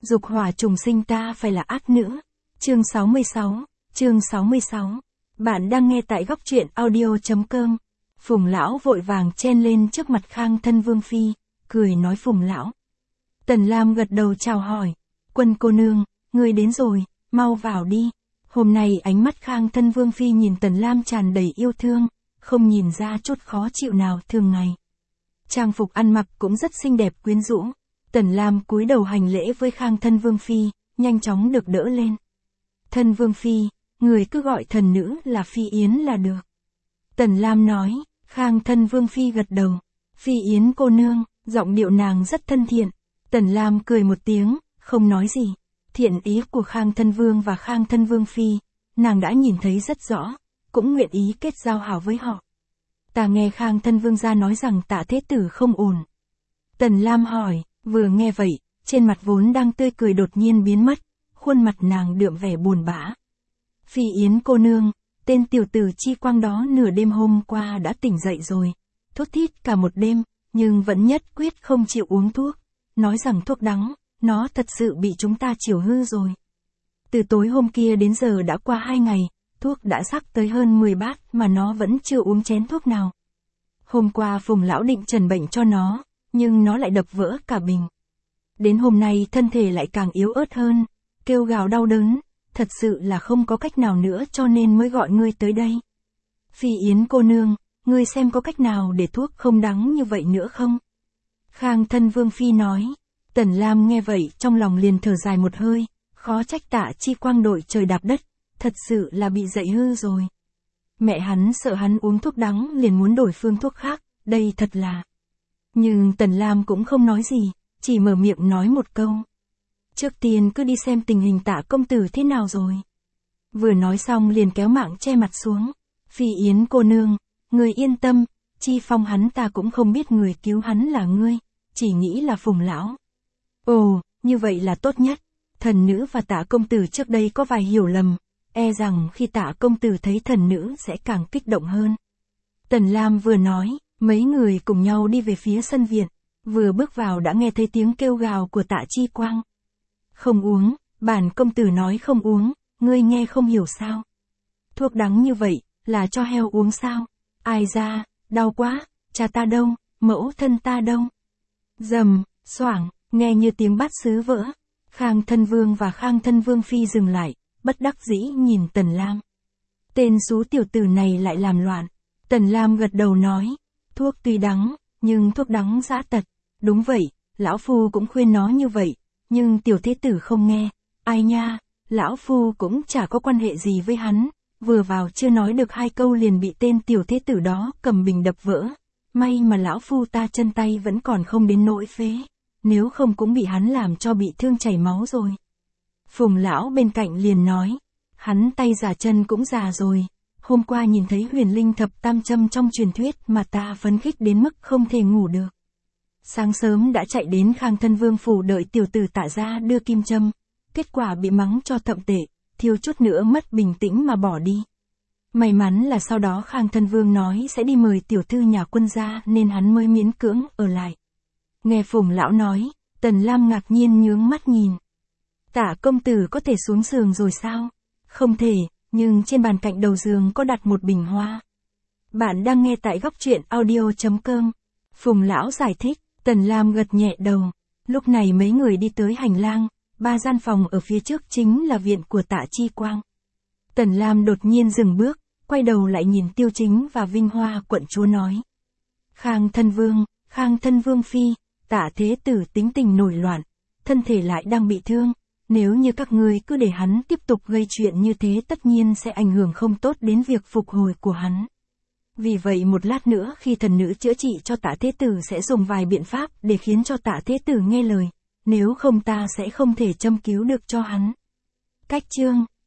Dục hỏa trùng sinh ta phải là ác nữ. Chương 66. Bạn đang nghe tại góc truyện audio.com. Phùng lão vội vàng chen lên trước mặt Khang Thân Vương phi, cười nói Phùng lão. Tần Lam gật đầu chào hỏi. Quân cô nương, người đến rồi, mau vào đi. Hôm nay ánh mắt Khang Thân Vương phi nhìn Tần Lam tràn đầy yêu thương, không nhìn ra chút khó chịu nào thường ngày. Trang phục ăn mặc cũng rất xinh đẹp quyến rũ. Tần Lam cúi đầu hành lễ với Khang Thân Vương phi, nhanh chóng được đỡ lên. Thân Vương phi, người cứ gọi thần nữ là Phi Yến là được. Tần Lam nói. Khang Thân Vương phi gật đầu. Phi Yến cô nương, giọng điệu nàng rất thân thiện. Tần Lam cười một tiếng, không nói gì. Thiện ý của Khang Thân Vương và Khang Thân Vương phi, nàng đã nhìn thấy rất rõ, cũng nguyện ý kết giao hảo với họ. Ta nghe Khang Thân Vương gia nói rằng Tạ Thế Tử không ổn. Tần Lam hỏi. Vừa nghe vậy, trên mặt vốn đang tươi cười đột nhiên biến mất, khuôn mặt nàng đượm vẻ buồn bã. Phi Yến cô nương, tên tiểu tử Chi Quang đó nửa đêm hôm qua đã tỉnh dậy rồi, thút thít cả một đêm, nhưng vẫn nhất quyết không chịu uống thuốc, nói rằng thuốc đắng, nó thật sự bị chúng ta chiều hư rồi. Từ tối hôm kia đến giờ đã qua 2 ngày, thuốc đã sắc tới hơn 10 bát mà nó vẫn chưa uống chén thuốc nào. Hôm qua Phùng lão định trần bệnh cho nó, nhưng nó lại đập vỡ cả bình. Đến hôm nay thân thể lại càng yếu ớt hơn, kêu gào đau đớn, thật sự là không có cách nào nữa cho nên mới gọi ngươi tới đây. Phi Yến cô nương, ngươi xem có cách nào để thuốc không đắng như vậy nữa không? Khang Thân Vương phi nói. Tần Lam nghe vậy trong lòng liền thở dài một hơi, khó trách Tạ Chi Quang đội trời đạp đất, thật sự là bị dậy hư rồi. Mẹ hắn sợ hắn uống thuốc đắng liền muốn đổi phương thuốc khác, đây thật là... Nhưng Tần Lam cũng không nói gì, chỉ mở miệng nói một câu. Trước tiên cứ đi xem tình hình Tạ công tử thế nào rồi. Vừa nói xong liền kéo mạng che mặt xuống. Phi Yến cô nương, người yên tâm, Chi Phong hắn ta cũng không biết người cứu hắn là ngươi, chỉ nghĩ là Phùng lão. Ồ, như vậy là tốt nhất. Thần nữ và Tạ công tử trước đây có vài hiểu lầm, e rằng khi Tạ công tử thấy thần nữ sẽ càng kích động hơn. Tần Lam vừa nói, mấy người cùng nhau đi về phía sân viện, vừa bước vào đã nghe thấy tiếng kêu gào của Tạ Chi Quang. Không uống, bản công tử nói không uống, ngươi nghe không hiểu sao? Thuốc đắng như vậy, là cho heo uống sao? Ai ra, đau quá, cha ta đâu, mẫu thân ta đâu? Rầm, xoảng, nghe như tiếng bát sứ vỡ. Khang Thân Vương và Khang Thân Vương phi dừng lại, bất đắc dĩ nhìn Tần Lam. Tên xú tiểu tử này lại làm loạn. Tần Lam gật đầu nói. Thuốc tuy đắng, nhưng thuốc đắng dã tật. Đúng vậy, lão phu cũng khuyên nó như vậy, nhưng tiểu thế tử không nghe. Ai nha, lão phu cũng chả có quan hệ gì với hắn, vừa vào chưa nói được 2 câu liền bị tên tiểu thế tử đó cầm bình đập vỡ. May mà lão phu ta chân tay vẫn còn không đến nỗi phế, nếu không cũng bị hắn làm cho bị thương chảy máu rồi. Phùng lão bên cạnh liền nói, hắn tay già chân cũng già rồi. Hôm qua nhìn thấy huyền linh thập tam châm trong truyền thuyết mà ta phấn khích đến mức không thể ngủ được. Sáng sớm đã chạy đến Khang Thân Vương phủ đợi tiểu tử Tạ ra đưa kim châm, kết quả bị mắng cho thậm tệ, thiếu chút nữa mất bình tĩnh mà bỏ đi. May mắn là sau đó Khang Thân Vương nói sẽ đi mời tiểu thư nhà quân ra nên hắn mới miễn cưỡng ở lại. Nghe Phùng lão nói, Tần Lam ngạc nhiên nhướng mắt nhìn. Tạ công tử có thể xuống giường rồi sao? Không thể. Nhưng trên bàn cạnh đầu giường có đặt một bình hoa. Bạn đang nghe tại góc truyện audio.com. Phùng lão giải thích. Tần Lam gật nhẹ đầu. Lúc này mấy người đi tới hành lang, 3 gian phòng ở phía trước chính là viện của Tạ Chi Quang. Tần Lam đột nhiên dừng bước, quay đầu lại nhìn Tiêu Chính và Vinh Hoa quận chúa nói. Khang Thân Vương phi, Tạ thế tử tính tình nổi loạn, thân thể lại đang bị thương. Nếu như các ngươi cứ để hắn tiếp tục gây chuyện như thế tất nhiên sẽ ảnh hưởng không tốt đến việc phục hồi của hắn. Vì vậy một lát nữa khi thần nữ chữa trị cho Tạ thế tử sẽ dùng vài biện pháp để khiến cho Tạ thế tử nghe lời, nếu không ta sẽ không thể châm cứu được cho hắn. Cách chương